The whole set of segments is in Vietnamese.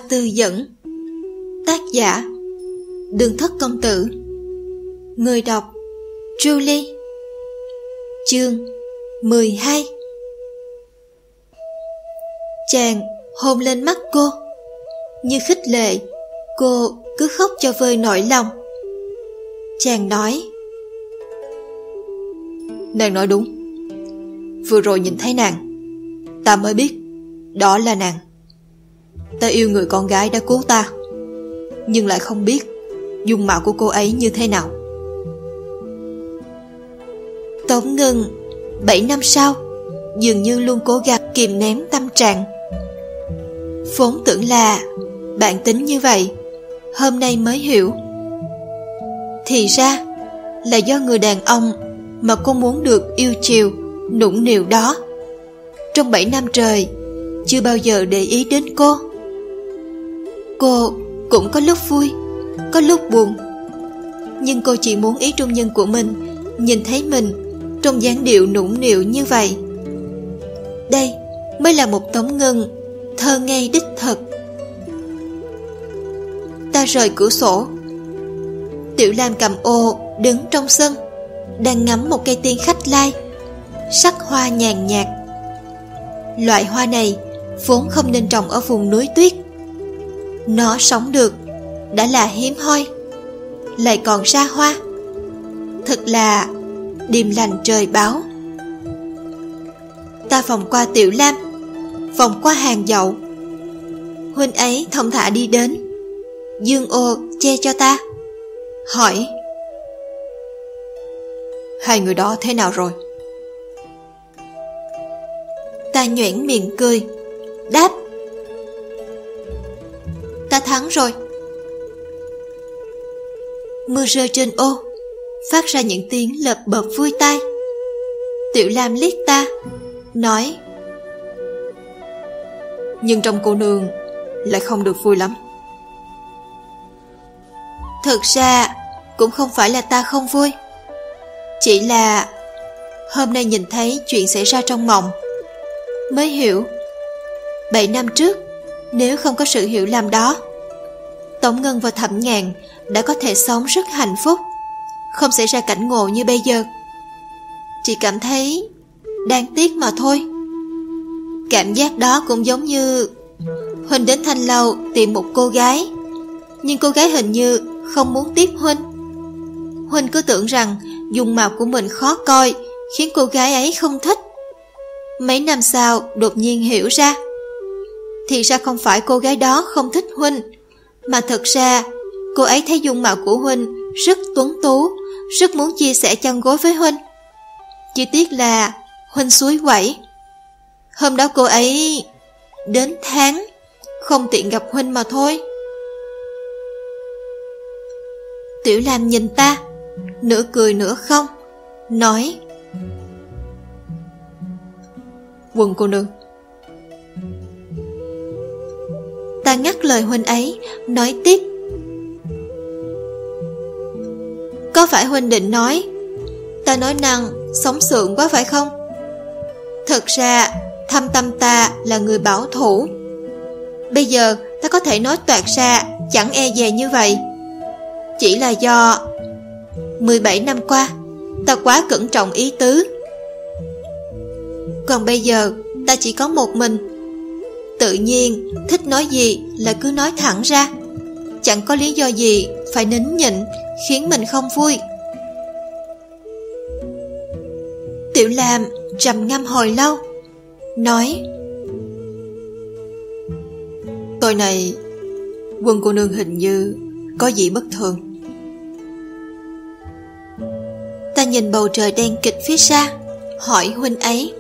Tư Dẫn. Tác giả Đường Thất Công Tử. Người đọc Julie. Chương 12. Chàng hôn lên mắt cô. Như khích lệ, cô cứ khóc cho vơi nỗi lòng. Chàng nói: Nàng nói đúng. Vừa rồi nhìn thấy nàng, ta mới biết đó là nàng. Ta yêu người con gái đã cứu ta, nhưng lại không biết dung mạo của cô ấy như thế nào. Tống Ngân 7 năm sau dường như luôn cố gắng kìm nén tâm trạng. Vốn tưởng là bản tính như vậy, hôm nay mới hiểu. Thì ra là do người đàn ông mà cô muốn được yêu chiều, nũng nịu đó, trong 7 năm trời chưa bao giờ để ý đến cô. Cô cũng có lúc vui, có lúc buồn, nhưng cô chỉ muốn ý trung nhân của mình nhìn thấy mình trong dáng điệu nũng nịu như vậy. Đây mới là một Tống Ngân thơ ngây đích thực. Ta rời cửa sổ. Tiểu Lam cầm ô đứng trong sân, đang ngắm một cây tiên khách lai, sắc hoa nhàn nhạt. Loại hoa này vốn không nên trồng ở vùng núi tuyết. Nó sống được đã là hiếm hoi, lại còn ra hoa, thật là điềm lành trời báo. Ta vòng qua Tiểu Lam, vòng qua hàng dậu. Huynh ấy thong thả đi đến, dương ô che cho ta, hỏi: Hai người đó thế nào rồi? Ta nhoẻn miệng cười, đáp: Ta thắng rồi. Mưa rơi trên ô, phát ra những tiếng lợp bợp vui tai. Tiểu Lam liếc ta, nói: Nhưng trong cô nương lại không được vui lắm. Thực ra cũng không phải là ta không vui, chỉ là hôm nay nhìn thấy chuyện xảy ra trong mộng, mới hiểu 7 năm trước nếu không có sự hiểu lầm đó, Tống Ngân và Thẩm Ngạn đã có thể sống rất hạnh phúc, không xảy ra cảnh ngộ như bây giờ. Chỉ cảm thấy đáng tiếc mà thôi. Cảm giác đó cũng giống như Huynh đến Thanh Lâu tìm một cô gái, nhưng cô gái hình như không muốn tiếp Huynh. Huynh cứ tưởng rằng dung mạo của mình khó coi khiến cô gái ấy không thích. Mấy năm sau đột nhiên hiểu ra, thì ra không phải cô gái đó không thích Huynh, mà thật ra cô ấy thấy dung mạo của Huynh rất tuấn tú, rất muốn chia sẻ chăn gối với Huynh. Chỉ tiếc là Huynh suối quẩy. Hôm đó cô ấy đến tháng, không tiện gặp Huynh mà thôi. Tiểu Lam nhìn ta, nửa cười nửa không, nói: Quần cô nương. Ta ngắt lời Huynh ấy, nói tiếp: Có phải Huynh định nói ta nói năng sống sượng quá phải không? Thật ra thâm tâm ta là người bảo thủ. Bây giờ ta có thể nói toạc ra chẳng e dè như vậy, chỉ là do 17 năm qua ta quá cẩn trọng ý tứ. Còn bây giờ ta chỉ có một mình, tự nhiên thích nói gì là cứ nói thẳng ra, chẳng có lý do gì phải nín nhịn khiến mình không vui. Tiểu Lam trầm ngâm hồi lâu, nói: Tối nay Quân cô nương hình như có gì bất thường. Ta nhìn bầu trời đen kịt phía xa, hỏi Huynh ấy: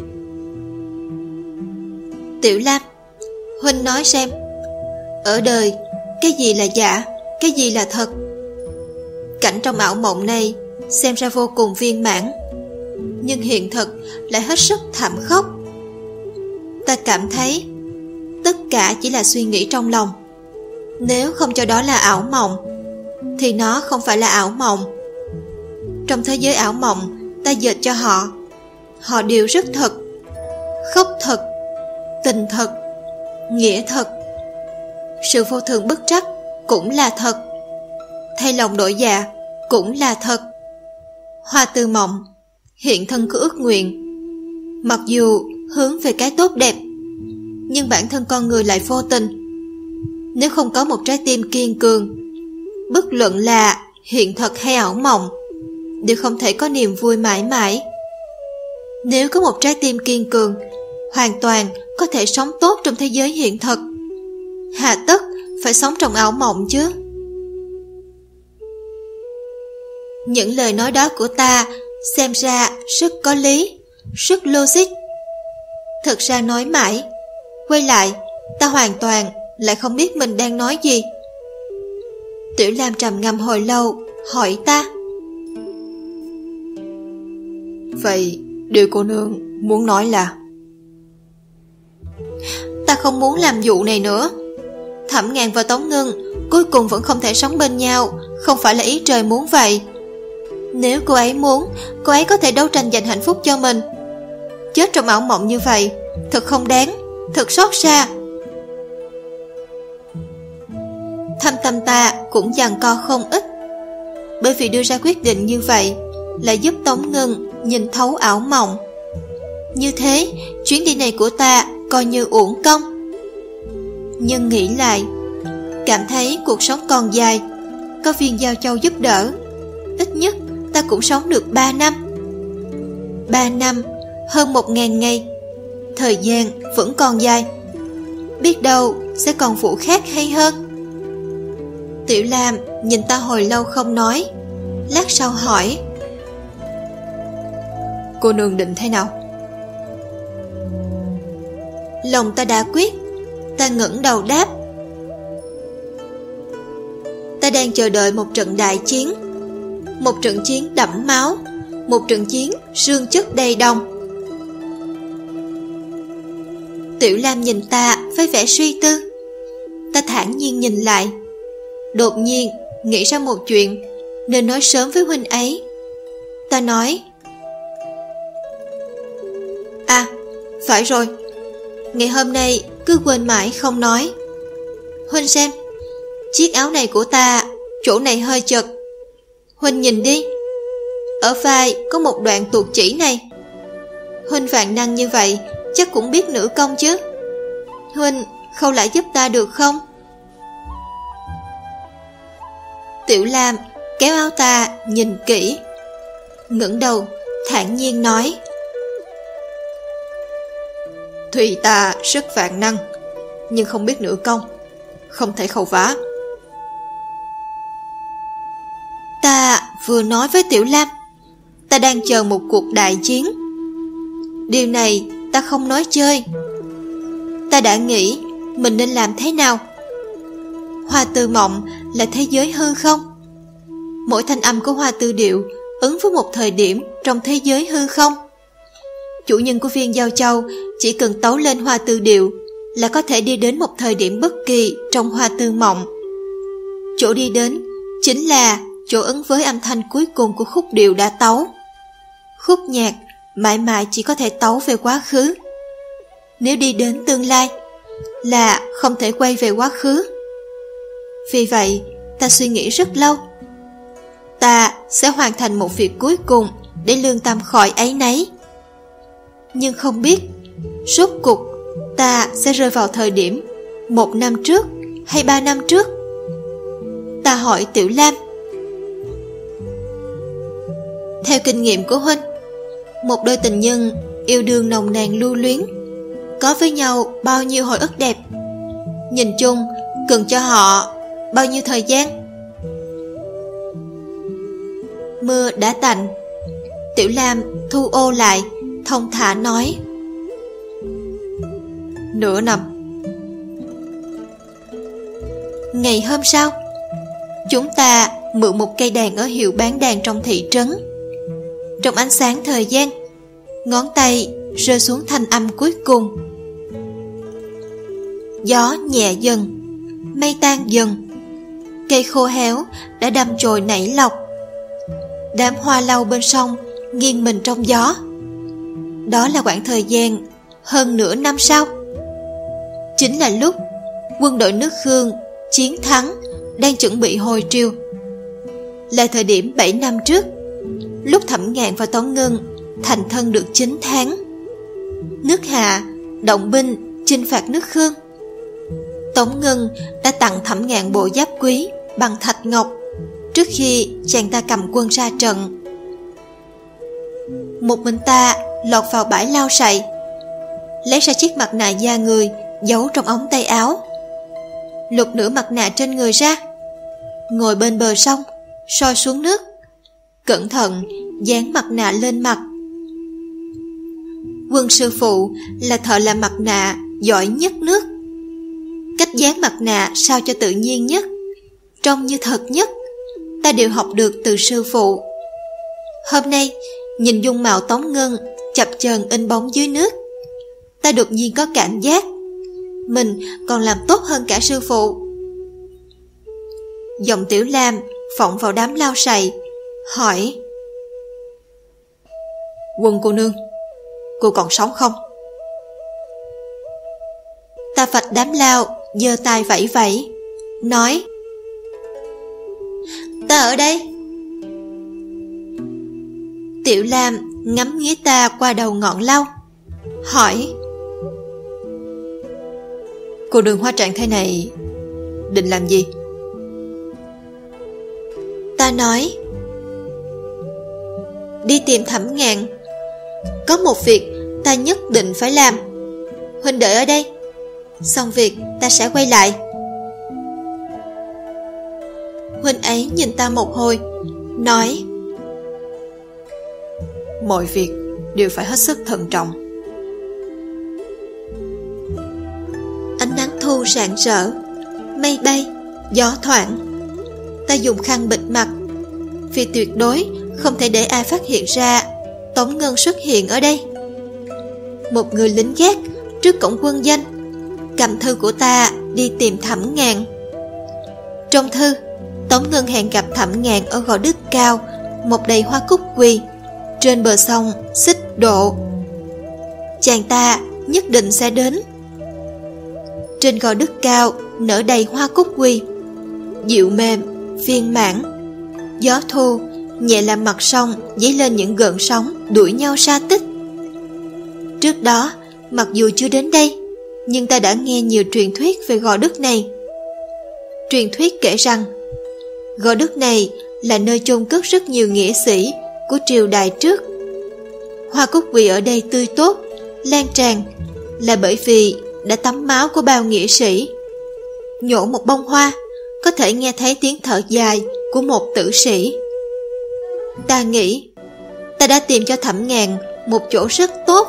Tiểu Lam, Huynh nói xem, ở đời cái gì là giả, cái gì là thật? Cảnh trong ảo mộng này xem ra vô cùng viên mãn, nhưng hiện thực lại hết sức thảm khốc. Ta cảm thấy tất cả chỉ là suy nghĩ trong lòng. Nếu không cho đó là ảo mộng, thì nó không phải là ảo mộng. Trong thế giới ảo mộng ta dệt cho họ, họ đều rất thật, khóc thật, tình thật, nghĩa thật. Sự vô thường bất trắc cũng là thật. Thay lòng đổi dạ cũng là thật. Hoa Tư Mộng hiện thân có ước nguyện, mặc dù hướng về cái tốt đẹp, nhưng bản thân con người lại vô tình. Nếu không có một trái tim kiên cường, bất luận là hiện thật hay ảo mộng, đều không thể có niềm vui mãi mãi. Nếu có một trái tim kiên cường, hoàn toàn có thể sống tốt trong thế giới hiện thật, hà tất phải sống trong ảo mộng chứ. Những lời nói đó của ta xem ra rất có lý, rất logic. Thực ra nói mãi, quay lại, ta hoàn toàn lại không biết mình đang nói gì. Tiểu Lam trầm ngâm hồi lâu, hỏi ta: Vậy điều cô nương muốn nói là? Ta không muốn làm vụ này nữa. Thẩm Ngàn và Tống Ngân cuối cùng vẫn không thể sống bên nhau, không phải là ý trời muốn vậy. Nếu cô ấy muốn, cô ấy có thể đấu tranh giành hạnh phúc cho mình. Chết trong ảo mộng như vậy thật không đáng, thật xót xa. Thâm tâm ta cũng giằng co không ít, bởi vì đưa ra quyết định như vậy là giúp Tống Ngân nhìn thấu ảo mộng. Như thế, chuyến đi này của ta coi như uổng công. Nhưng nghĩ lại, cảm thấy cuộc sống còn dài, có Viên Giao Châu giúp đỡ, ít nhất ta cũng sống được 3 năm. 3 năm, hơn 1000 ngày, thời gian vẫn còn dài, biết đâu sẽ còn vụ khác hay hơn. Tiểu Lam nhìn ta hồi lâu không nói, lát sau hỏi: Cô nương định thế nào? Lòng ta đã quyết, ta ngẩng đầu đáp: Ta đang chờ đợi một trận đại chiến, một trận chiến đẫm máu, một trận chiến xương chất đầy đồng. Tiểu Lam nhìn ta với vẻ suy tư. Ta thản nhiên nhìn lại, đột nhiên nghĩ ra một chuyện nên nói sớm với huynh ấy. Ta nói: À, phải rồi, ngày hôm nay cứ quên mãi không nói. Huynh xem, chiếc áo này của ta chỗ này hơi chật. Huynh nhìn đi, ở vai có một đoạn tuột chỉ này. Huynh vạn năng như vậy, chắc cũng biết nữ công chứ. Huynh khâu lại giúp ta được không? Tiểu Lam kéo áo ta nhìn kỹ, ngẩng đầu thản nhiên nói: Tuy ta rất vạn năng, nhưng không biết nữ công, không thể khâu vá. Ta vừa nói với Tiểu Lam, ta đang chờ một cuộc đại chiến. Điều này ta không nói chơi. Ta đã nghĩ mình nên làm thế nào. Hoa Tư Mộng là thế giới hư không? Mỗi thanh âm của Hoa Tư Điệu ứng với một thời điểm trong thế giới hư không. Chủ nhân của Viên Giao Châu chỉ cần tấu lên Hoa Tư Điệu là có thể đi đến một thời điểm bất kỳ trong Hoa Tư Mộng. Chỗ đi đến chính là chỗ ứng với âm thanh cuối cùng của khúc điệu đã tấu. Khúc nhạc mãi mãi chỉ có thể tấu về quá khứ. Nếu đi đến tương lai là không thể quay về quá khứ. Vì vậy ta suy nghĩ rất lâu. Ta sẽ hoàn thành một việc cuối cùng để lương tâm khỏi áy náy. Nhưng không biết rốt cuộc ta sẽ rơi vào thời điểm 1 năm trước hay 3 năm trước. Ta hỏi Tiểu Lam: Theo kinh nghiệm của huynh, một đôi tình nhân yêu đương nồng nàn lưu luyến có với nhau bao nhiêu hồi ức đẹp? Nhìn chung cần cho họ bao nhiêu thời gian? Mưa đã tạnh. Tiểu Lam thu ô lại, thông thả nói: Nửa năm. Ngày hôm sau, chúng ta mượn một cây đàn ở hiệu bán đàn trong thị trấn. Trong ánh sáng thời gian, ngón tay rơi xuống thanh âm cuối cùng. Gió nhẹ dần, mây tan dần, cây khô héo đã đâm chồi nảy lọc. Đám hoa lau bên sông nghiêng mình trong gió. Đó là khoảng thời gian hơn nửa năm sau. Chính là lúc Quân đội nước Khương chiến thắng, đang chuẩn bị hồi triều. Là thời điểm 7 năm trước, lúc Thẩm Ngạn và Tống Ngân thành thân được 9 tháng. Nước Hạ động binh chinh phạt nước Khương. Tống Ngân đã tặng Thẩm Ngạn bộ giáp quý bằng thạch ngọc trước khi chàng ta cầm quân ra trận. Một mình ta lọt vào bãi lau sậy, lấy ra chiếc mặt nạ da người giấu trong ống tay áo, lột nửa mặt nạ trên người ra, ngồi bên bờ sông soi xuống nước, cẩn thận dán mặt nạ lên mặt. Quân sư phụ là thợ làm mặt nạ giỏi nhất nước. Cách dán mặt nạ sao cho tự nhiên nhất, trông như thật nhất, ta đều học được từ sư phụ. Hôm nay nhìn dung mạo Tống Ngân chập chờn in bóng dưới nước, ta đột nhiên có cảm giác mình còn làm tốt hơn cả sư phụ. Giọng Tiểu Lam vọng vào đám lau sậy, hỏi: Quân cô nương, cô còn sống không? Ta vạch đám lao, giơ tay vẫy vẫy, nói: Ta ở đây. Tiểu Lam ngắm nghía ta qua đầu ngọn lau, hỏi: Cô nương hóa trạng thế này định làm gì? Ta nói: Đi tìm Thẩm Ngạn. Có một việc ta nhất định phải làm. Huynh đợi ở đây, xong việc ta sẽ quay lại. Huynh ấy nhìn ta một hồi, nói: Mọi việc đều phải hết sức thận trọng. Ánh nắng thu rạng rỡ, mây bay, gió thoảng. Ta dùng khăn bịt mặt, vì tuyệt đối không thể để ai phát hiện ra Tống Ngân xuất hiện ở đây. Một người lính gác trước cổng quân doanh cầm thư của ta đi tìm Thẩm Ngạn. Trong thư, Tống Ngân hẹn gặp Thẩm Ngạn ở Gò Đức Cao, một đầy hoa cúc quỳ trên bờ sông Xích Độ. Chàng ta nhất định sẽ đến. Trên Gò Đức Cao nở đầy hoa cúc quỳ, dịu mềm, viên mãn. Gió thu nhẹ làm mặt sông dấy lên những gợn sóng đuổi nhau xa tích. Trước đó, mặc dù chưa đến đây, nhưng ta đã nghe nhiều truyền thuyết về Gò Đức này. Truyền thuyết kể rằng Gò Đức này là nơi chôn cất rất nhiều nghĩa sĩ của triều đại trước. Hoa cúc quỳ ở đây tươi tốt, lan tràn là bởi vì đã tắm máu của bao nghĩa sĩ. Nhổ một bông hoa, có thể nghe thấy tiếng thở dài của một tử sĩ. Ta nghĩ ta đã tìm cho Thẩm Ngạn một chỗ rất tốt.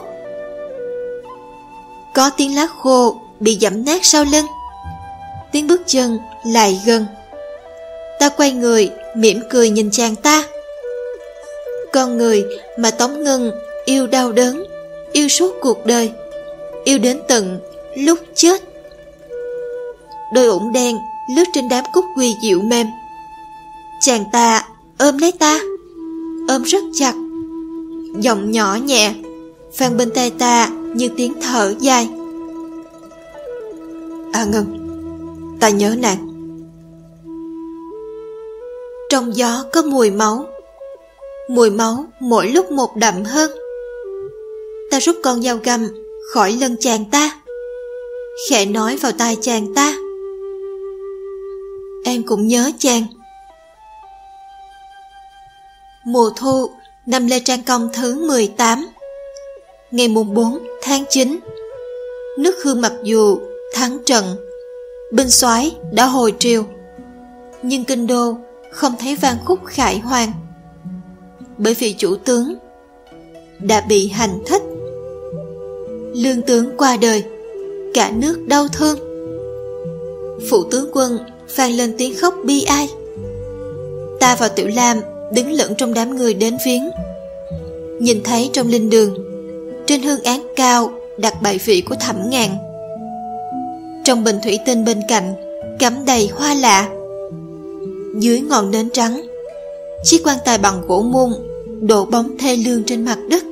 Có tiếng lá khô bị giẫm nát sau lưng, tiếng bước chân lại gần. Ta quay người mỉm cười nhìn chàng ta. Con người mà Tống Ngân yêu đau đớn, yêu suốt cuộc đời, yêu đến tận lúc chết. Đôi ủng đen lướt trên đám cúc quỳ dịu mềm. Chàng ta ôm lấy ta, ôm rất chặt. Giọng nhỏ nhẹ vang bên tai ta như tiếng thở dài: A Ngân, ta nhớ nàng. Trong gió có mùi máu. Mùi máu mỗi lúc một đậm hơn. Ta rút con dao găm khỏi lưng chàng ta, khẽ nói vào tai chàng ta: Em cũng nhớ chàng. Mùa thu năm Lê Trang Công thứ 18, ngày mùng 4 tháng 9. Nước Khương mặc dù thắng trận, binh soái đã hồi triều, nhưng kinh đô không thấy vang khúc khải hoàn, bởi vì chủ tướng đã bị hành thích. Lương tướng qua đời, cả nước đau thương. Phụ tướng quân vang lên tiếng khóc bi ai. Ta và Tiểu Lam đứng lẫn trong đám người đến viếng. Nhìn thấy trong linh đường, trên hương án cao đặt bài vị của Thẩm Ngạn. Trong bình thủy tinh bên cạnh cắm đầy hoa lạ. Dưới ngọn nến trắng, chiếc quan tài bằng gỗ mun đổ bóng thê lương trên mặt đất.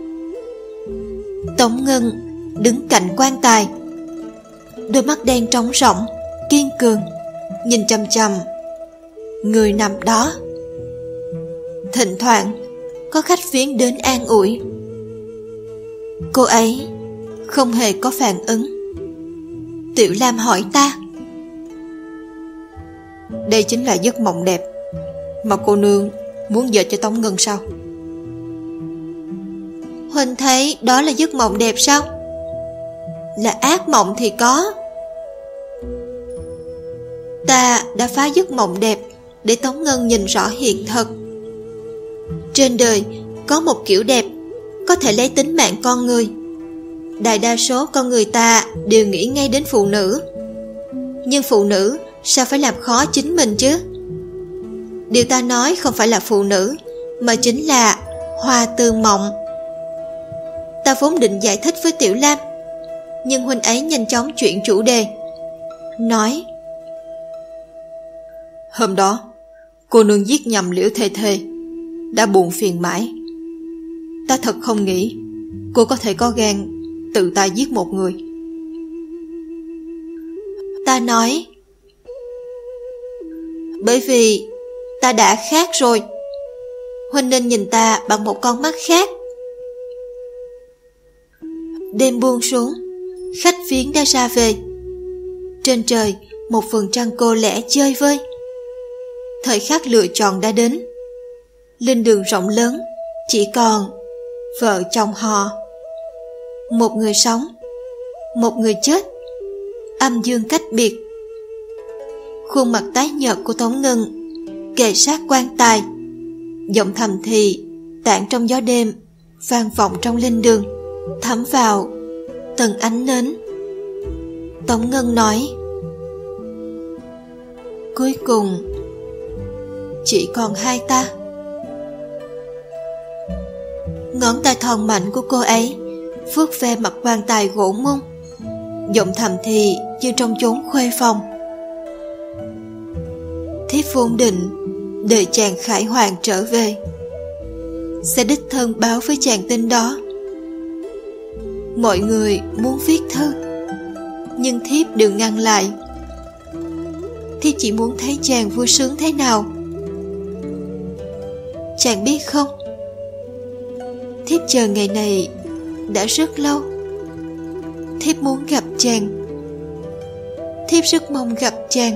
Tống Ngân đứng cạnh quan tài, đôi mắt đen trống rỗng, kiên cường, nhìn chằm chằm người nằm đó. Thỉnh thoảng có khách viếng đến an ủi. Cô ấy không hề có phản ứng. Tiểu Lam hỏi ta: đây chính là giấc mộng đẹp mà cô nương muốn dệt cho Tống Ngân sao? Huynh thấy đó là giấc mộng đẹp sao? Là ác mộng thì có. Ta đã phá giấc mộng đẹp để Tống Ngân nhìn rõ hiện thực. Trên đời có một kiểu đẹp có thể lấy tính mạng con người. Đại đa số con người ta đều nghĩ ngay đến phụ nữ. Nhưng phụ nữ sao phải làm khó chính mình chứ? Điều ta nói không phải là phụ nữ, mà chính là hoa tương mộng. Ta vốn định giải thích với Tiểu Lam, nhưng huynh ấy nhanh chóng chuyển chủ đề, nói: hôm đó cô nương giết nhầm Liễu Thê Thê, đã buồn phiền mãi. Ta thật không nghĩ cô có thể có gan tự tay giết một người. Ta nói: bởi vì ta đã khác rồi. Huynh nên nhìn ta bằng một con mắt khác. Đêm buông xuống, khách viếng đã ra về. Trên trời một vầng trăng cô lẻ chơi vơi. Thời khắc lựa chọn đã đến. Linh đường rộng lớn, chỉ còn vợ chồng họ. Một người sống, một người chết, âm dương cách biệt. Khuôn mặt tái nhợt của Tống Ngân kề sát quan tài, giọng thầm thì tản trong gió đêm, vang vọng trong linh đường, thấm vào từng ánh nến. Tống Ngân nói: cuối cùng chỉ còn hai ta. Ngón tay thon mạnh của cô ấy vuốt ve mặt quan tài gỗ mung, giọng thầm thì như trong chốn khuê phòng: thiếp vốn định đợi chàng khải hoàn trở về, sẽ đích thân báo với chàng tin đó. Mọi người muốn viết thư, nhưng thiếp đều ngăn lại. Thiếp chỉ muốn thấy chàng vui sướng thế nào. Chàng biết không, thiếp chờ ngày này đã rất lâu. Thiếp muốn gặp chàng. Thiếp rất mong gặp chàng.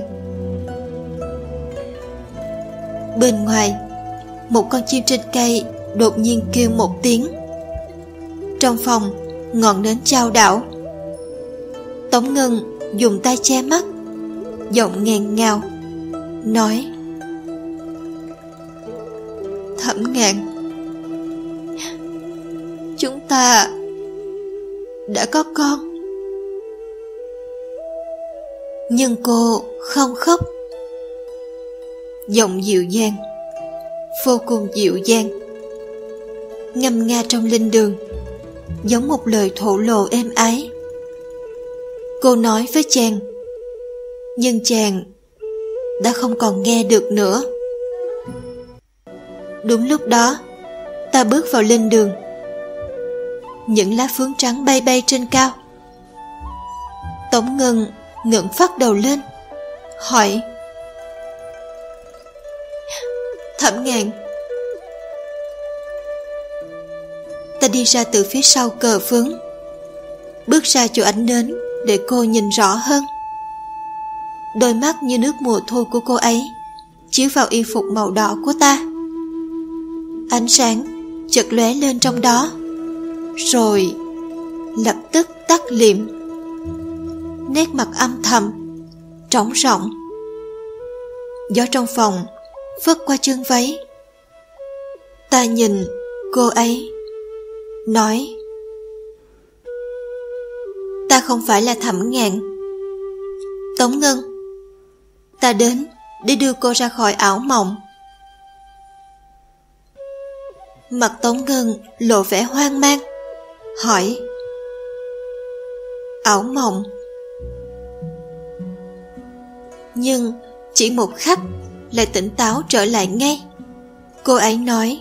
Bên ngoài, một con chim trên cây đột nhiên kêu một tiếng. Trong phòng, ngọn nến chao đảo. Tống Ngân dùng tay che mắt, giọng nghẹn ngào nói: Thẩm Ngạn, chúng ta đã có con. Nhưng cô không khóc. Giọng dịu dàng, vô cùng dịu dàng, ngâm nga trong linh đường, giống một lời thổ lộ êm ái. Cô nói với chàng, nhưng chàng đã không còn nghe được nữa. Đúng lúc đó, ta bước vào linh đường. Những lá phướng trắng bay bay trên cao. Tống Ngân ngẩng phát đầu lên, hỏi: Thẩm Ngạn. Ta đi ra từ phía sau cờ phướng, bước ra chỗ ánh nến để cô nhìn rõ hơn. Đôi mắt như nước mùa thu của cô ấy chiếu vào y phục màu đỏ của ta. Ánh sáng chợt lóe lên trong đó, rồi lập tức tắt liệm. Nét mặt âm thầm, trống rỗng. Gió trong phòng phất qua chân váy. Ta nhìn cô ấy, nói: Ta không phải là Thẩm Ngạn. Tống Ngân, ta đến để đưa cô ra khỏi ảo mộng. Mặt Tống Ngân lộ vẻ hoang mang, hỏi: Ảo mộng? Nhưng chỉ một khắc lại tỉnh táo trở lại ngay. Cô ấy nói: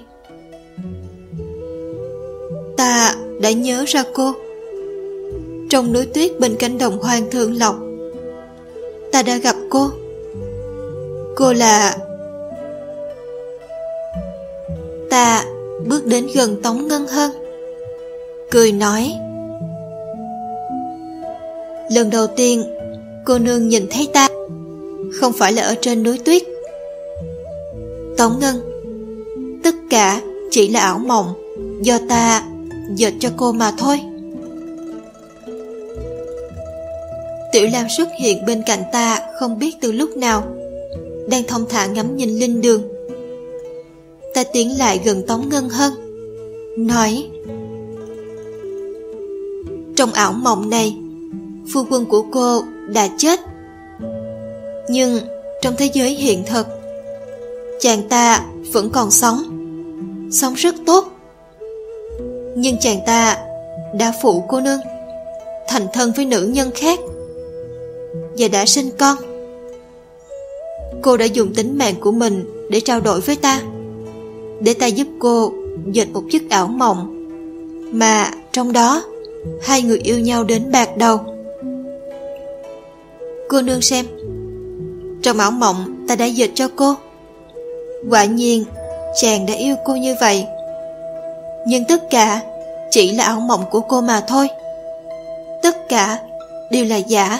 Ta đã nhớ ra cô. Trong núi tuyết bên cánh đồng hoang Thượng Lộc, ta đã gặp cô. Cô là... Ta bước đến gần Tống Ngân hơn, cười nói: lần đầu tiên cô nương nhìn thấy ta không phải là ở trên núi tuyết. Tống Ngân, tất cả chỉ là ảo mộng do ta dệt cho cô mà thôi. Tiểu Lam xuất hiện bên cạnh ta không biết từ lúc nào, đang thong thả ngắm nhìn linh đường. Ta tiến lại gần Tống Ngân hơn, nói: trong ảo mộng này, phu quân của cô đã chết. Nhưng trong thế giới hiện thực, chàng ta vẫn còn sống rất tốt. Nhưng chàng ta đã phụ cô nương, thành thân với nữ nhân khác và đã sinh con. Cô đã dùng tính mạng của mình để trao đổi với ta, để ta giúp cô dệt một giấc ảo mộng mà trong đó hai người yêu nhau đến bạc đầu. Cô nương xem, trong ảo mộng ta đã dệt cho cô. Quả nhiên chàng đã yêu cô như vậy. Nhưng tất cả chỉ là ảo mộng của cô mà thôi. Tất cả đều là giả.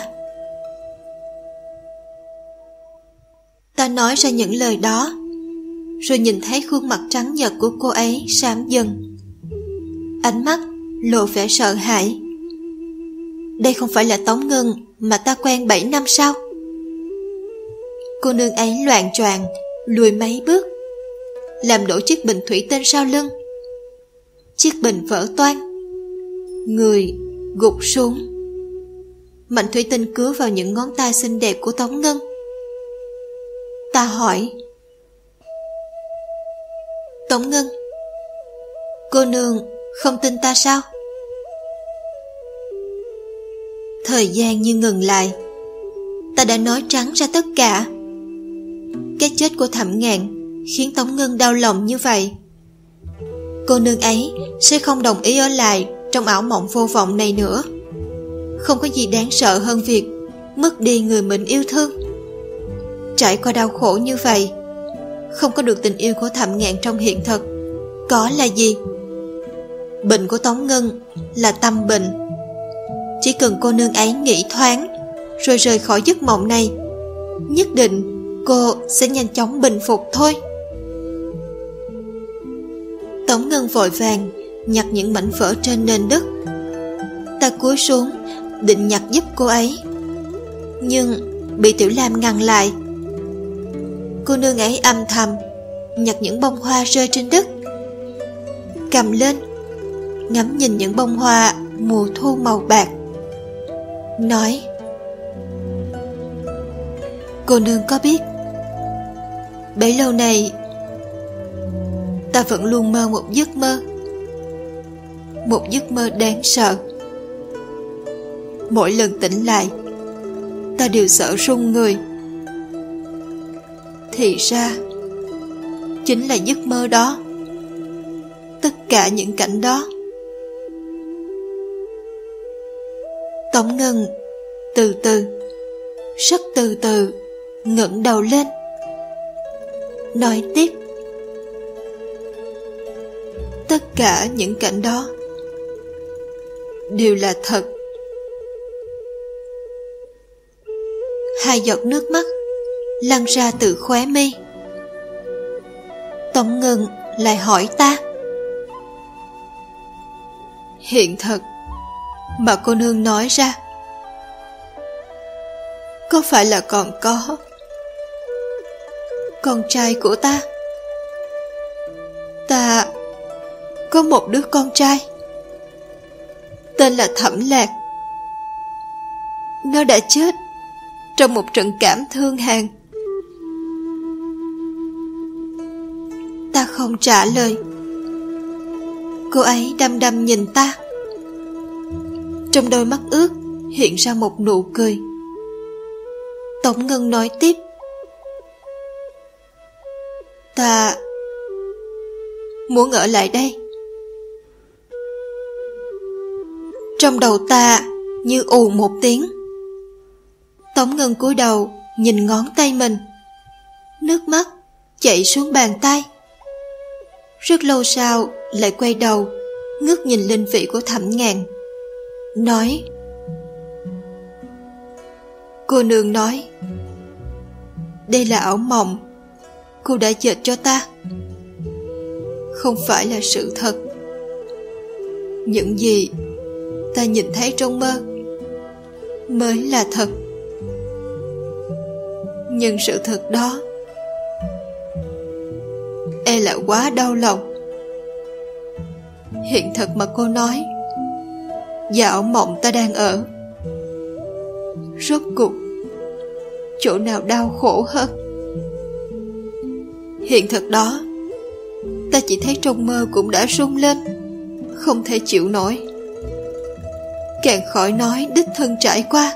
Ta nói ra những lời đó, rồi nhìn thấy khuôn mặt trắng nhợt của cô ấy xám dần, ánh mắt lộ vẻ sợ hãi. Đây không phải là Tống Ngân mà ta quen 7 năm sao? Cô nương ấy loạng choạng lùi mấy bước, làm đổ chiếc bình thủy tinh sau lưng. Chiếc bình vỡ toang, người gục xuống. Mảnh thủy tinh cứa vào những ngón tay xinh đẹp của Tống Ngân. Ta hỏi: Tống Ngân, cô nương không tin ta sao? Thời gian như ngừng lại. Ta đã nói trắng ra tất cả. Cái chết của Thẩm Ngạn khiến Tống Ngân đau lòng như vậy. Cô nương ấy sẽ không đồng ý ở lại trong ảo mộng vô vọng này nữa. Không có gì đáng sợ hơn việc mất đi người mình yêu thương. Trải qua đau khổ như vậy, không có được tình yêu của Thẩm Ngạn trong hiện thực, có là gì? Bệnh của Tống Ngân là tâm bệnh. Chỉ cần cô nương ấy nghĩ thoáng rồi rời khỏi giấc mộng này, nhất định cô sẽ nhanh chóng bình phục thôi. Tống Ngân vội vàng nhặt những mảnh vỡ trên nền đất. Ta cúi xuống định nhặt giúp cô ấy, nhưng bị Tiểu Lam ngăn lại. Cô nương ấy âm thầm nhặt những bông hoa rơi trên đất, cầm lên ngắm nhìn những bông hoa mùa thu màu bạc, nói: cô nương có biết, bấy lâu nay ta vẫn luôn mơ một giấc mơ, một giấc mơ đáng sợ. Mỗi lần tỉnh lại, ta đều sợ run người. Thì ra chính là giấc mơ đó, tất cả những cảnh đó. Tống Ngân từ từ, rất từ từ ngẩng đầu lên, nói tiếp: tất cả những cảnh đó đều là thật. Hai giọt nước mắt lăn ra từ khóe mi. Tống Ngân lại hỏi ta: hiện thực mà cô nương nói ra, có phải là còn có con trai của ta? Ta có một đứa con trai tên là Thẩm Lạc. Nó đã chết trong một trận cảm thương hàn. Ta không trả lời. Cô ấy đăm đăm nhìn ta. Trong đôi mắt ướt hiện ra một nụ cười. Tống Ngân nói tiếp: ta muốn ở lại đây. Trong đầu ta như ù một tiếng. Tống Ngân cúi đầu nhìn ngón tay mình. Nước mắt chảy xuống bàn tay. Rất lâu sau lại quay đầu ngước nhìn linh vị của Thẩm Ngạn, nói: Cô nương nói đây là ảo mộng cô đã dệt cho ta, không phải là sự thật. Những gì ta nhìn thấy trong mơ mới là thật. Nhưng sự thật đó e là quá đau lòng. Hiện thực mà cô nói và ảo mộng ta đang ở, rốt cuộc chỗ nào đau khổ hơn? Hiện thực đó ta chỉ thấy trong mơ cũng đã rung lên, không thể chịu nổi, càng khỏi nói đích thân trải qua.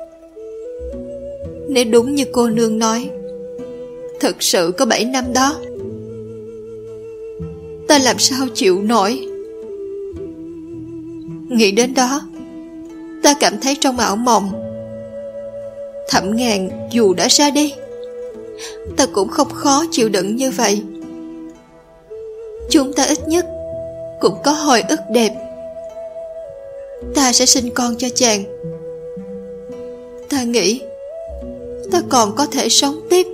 Nếu đúng như cô nương nói, thật sự có 7 năm đó, ta làm sao chịu nổi? Nghĩ đến đó, ta cảm thấy trong ảo mộng Thẩm Ngạn dù đã ra đi, ta cũng không khó chịu đựng như vậy. Chúng ta ít nhất cũng có hồi ức đẹp. Ta sẽ sinh con cho chàng. Ta nghĩ ta còn có thể sống tiếp.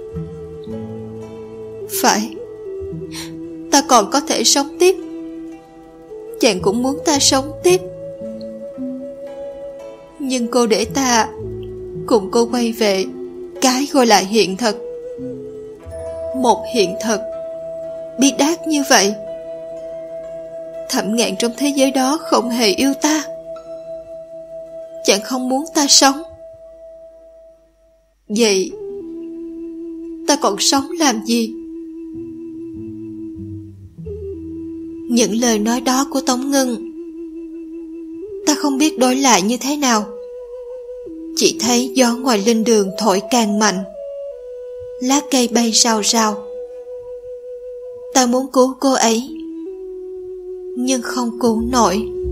Phải, ta còn có thể sống tiếp. Chàng cũng muốn ta sống tiếp. Nhưng cô để ta cùng cô quay về cái gọi là hiện thực. Một hiện thực bi đát như vậy. Thẩm Ngạn trong thế giới đó không hề yêu ta. Chàng không muốn ta sống. Vậy ta còn sống làm gì? Những lời nói đó của Tống Ngân, ta không biết đối lại như thế nào. Chỉ thấy gió ngoài linh đường thổi càng mạnh, lá cây bay rào rào. Ta muốn cứu cô ấy, nhưng không cứu nổi.